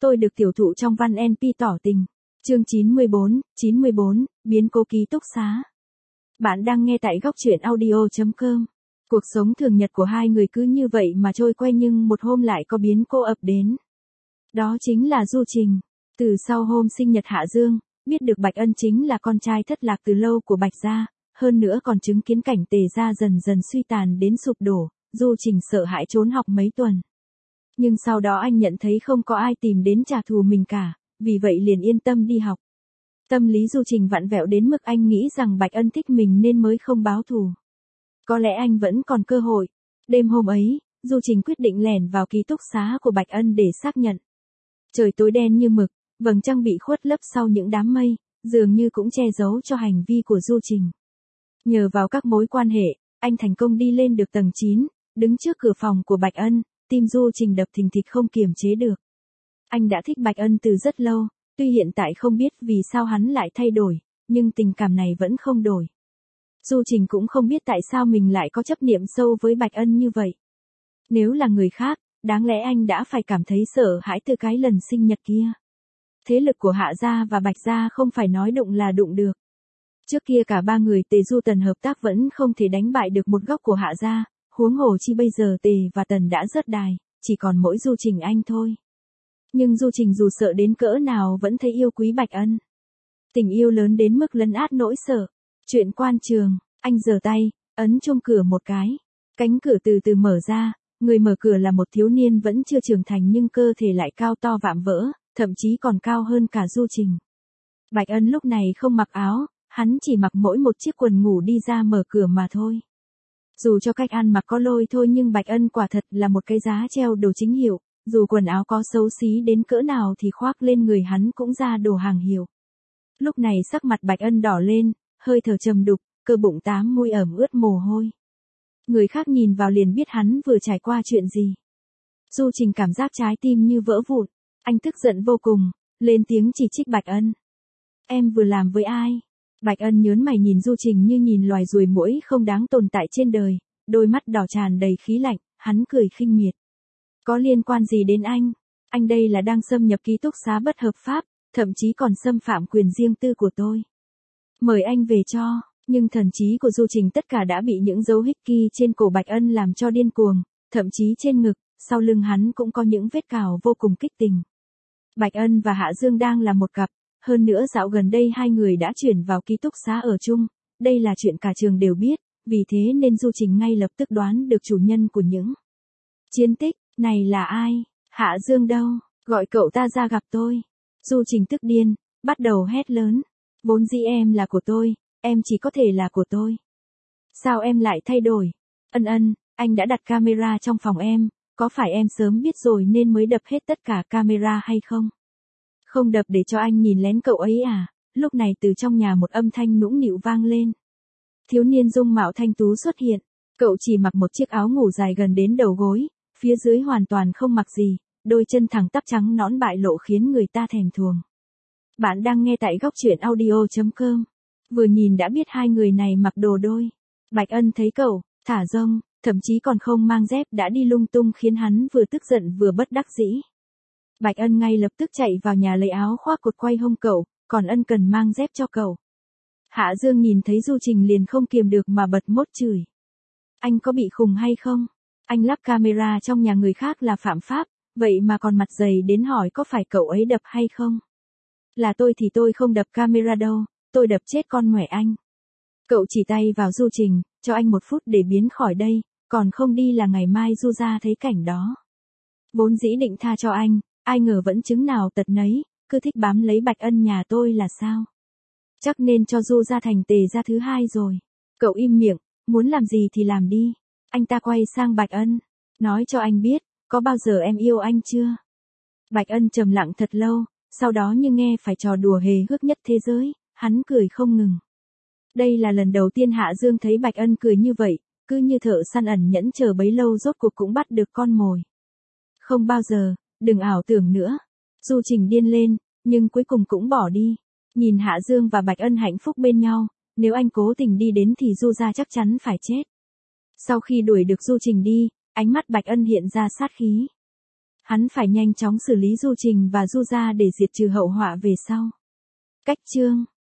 tôi được tiểu thụ trong văn NP tỏ tình. Chương 94, biến cố ký túc xá. Bạn đang nghe tại góc truyện audio.com. Cuộc sống thường nhật của hai người cứ như vậy mà trôi qua, nhưng một hôm lại có biến cố ập đến. Đó chính là Du Trình. Từ sau hôm sinh nhật Hạ Dương, biết được Bạch Ân chính là con trai thất lạc từ lâu của Bạch gia, hơn nữa còn chứng kiến cảnh Tề gia dần dần suy tàn đến sụp đổ, Du Trình sợ hãi trốn học mấy tuần. Nhưng sau đó anh nhận thấy không có ai tìm đến trả thù mình cả, vì vậy liền yên tâm đi học. Tâm lý Du Trình vặn vẹo đến mức anh nghĩ rằng Bạch Ân thích mình nên mới không báo thù. Có lẽ anh vẫn còn cơ hội. Đêm hôm ấy, Du Trình quyết định lẻn vào ký túc xá của Bạch Ân để xác nhận. Trời tối đen như mực, vầng trăng bị khuất lấp sau những đám mây, dường như cũng che giấu cho hành vi của Du Trình. Nhờ vào các mối quan hệ, anh thành công đi lên được tầng 9, đứng trước cửa phòng của Bạch Ân, tim Du Trình đập thình thịch không kiềm chế được. Anh đã thích Bạch Ân từ rất lâu, tuy hiện tại không biết vì sao hắn lại thay đổi, nhưng tình cảm này vẫn không đổi. Du Trình cũng không biết tại sao mình lại có chấp niệm sâu với Bạch Ân như vậy. Nếu là người khác, đáng lẽ anh đã phải cảm thấy sợ hãi từ cái lần sinh nhật kia. Thế lực của Hạ gia và Bạch gia không phải nói đụng là đụng được. Trước kia cả ba người Tề Du Tần hợp tác vẫn không thể đánh bại được một góc của Hạ gia, huống hồ chi bây giờ Tề và Tần đã rớt đài, chỉ còn mỗi Du Trình anh thôi. Nhưng Du Trình dù sợ đến cỡ nào vẫn thấy yêu quý Bạch Ân. Tình yêu lớn đến mức lấn át nỗi sợ. Chuyện quan trường, anh giơ tay, ấn chuông cửa một cái. Cánh cửa từ từ mở ra, người mở cửa là một thiếu niên vẫn chưa trưởng thành nhưng cơ thể lại cao to vạm vỡ, thậm chí còn cao hơn cả Du Trình. Bạch Ân lúc này không mặc áo, hắn chỉ mặc mỗi một chiếc quần ngủ đi ra mở cửa mà thôi. Dù cho cách ăn mặc có lôi thôi nhưng Bạch Ân quả thật là một cái giá treo đồ chính hiệu, dù quần áo có xấu xí đến cỡ nào thì khoác lên người hắn cũng ra đồ hàng hiệu. Lúc này sắc mặt Bạch Ân đỏ lên, hơi thở trầm đục, cơ bụng tám môi ẩm ướt mồ hôi. Người khác nhìn vào liền biết hắn vừa trải qua chuyện gì. Du Trình cảm giác trái tim như vỡ vụn, anh tức giận vô cùng, lên tiếng chỉ trích Bạch Ân. Em vừa làm với ai? Bạch Ân nhớn mày nhìn Du Trình như nhìn loài ruồi muỗi không đáng tồn tại trên đời, đôi mắt đỏ tràn đầy khí lạnh, hắn cười khinh miệt. Có liên quan gì đến anh đây là đang xâm nhập ký túc xá bất hợp pháp, thậm chí còn xâm phạm quyền riêng tư của tôi. Mời anh về cho, nhưng thần trí của Du Trình tất cả đã bị những dấu hickey trên cổ Bạch Ân làm cho điên cuồng, thậm chí trên ngực, sau lưng hắn cũng có những vết cào vô cùng kích tình. Bạch Ân và Hạ Dương đang là một cặp, hơn nữa dạo gần đây hai người đã chuyển vào ký túc xá ở chung, đây là chuyện cả trường đều biết, vì thế nên Du Trình ngay lập tức đoán được chủ nhân của những chiến tích này là ai. Hạ Dương đâu, gọi cậu ta ra gặp tôi. Du Trình tức điên, bắt đầu hét lớn. Vốn dĩ em là của tôi, em chỉ có thể là của tôi. Sao em lại thay đổi? Ân, anh đã đặt camera trong phòng em, có phải em sớm biết rồi nên mới đập hết tất cả camera hay không? Không đập để cho anh nhìn lén cậu ấy à? Lúc này từ trong nhà một âm thanh nũng nịu vang lên. Thiếu niên dung mạo thanh tú xuất hiện, cậu chỉ mặc một chiếc áo ngủ dài gần đến đầu gối, phía dưới hoàn toàn không mặc gì, đôi chân thẳng tắp trắng nõn bại lộ khiến người ta thèm thuồng. Bạn đang nghe tại góc truyện audio.com. Vừa nhìn đã biết hai người này mặc đồ đôi. Bạch Ân thấy cậu, thả rông, thậm chí còn không mang dép đã đi lung tung khiến hắn vừa tức giận vừa bất đắc dĩ. Bạch Ân ngay lập tức chạy vào nhà lấy áo khoác cột quay hông cậu, còn Ân cần mang dép cho cậu. Hạ Dương nhìn thấy Du Trình liền không kiềm được mà bật mốt chửi. Anh có bị khùng hay không? Anh lắp camera trong nhà người khác là phạm pháp, vậy mà còn mặt dày đến hỏi có phải cậu ấy đập hay không? Là tôi thì tôi không đập camera đâu, tôi đập chết con mẹ anh. Cậu chỉ tay vào Du Trình, cho anh 1 phút để biến khỏi đây, còn không đi là ngày mai Du gia thấy cảnh đó. Vốn dĩ định tha cho anh, ai ngờ vẫn chứng nào tật nấy, cứ thích bám lấy Bạch Ân nhà tôi là sao? Chắc nên cho Du gia thành Tề gia thứ hai rồi. Cậu im miệng, muốn làm gì thì làm đi. Anh ta quay sang Bạch Ân, nói cho anh biết, có bao giờ em yêu anh chưa? Bạch Ân trầm lặng thật lâu, sau đó như nghe phải trò đùa hề hước nhất thế giới, hắn cười không ngừng. Đây là lần đầu tiên Hạ Dương thấy Bạch Ân cười như vậy, cứ như thợ săn ẩn nhẫn chờ bấy lâu rốt cuộc cũng bắt được con mồi. Không bao giờ, đừng ảo tưởng nữa. Du Trình điên lên, nhưng cuối cùng cũng bỏ đi. Nhìn Hạ Dương và Bạch Ân hạnh phúc bên nhau, nếu anh cố tình đi đến thì Du gia chắc chắn phải chết. Sau khi đuổi được Du Trình đi, ánh mắt Bạch Ân hiện ra sát khí. Hắn phải nhanh chóng xử lý Du Trình và Du gia để diệt trừ hậu họa về sau. Cách chương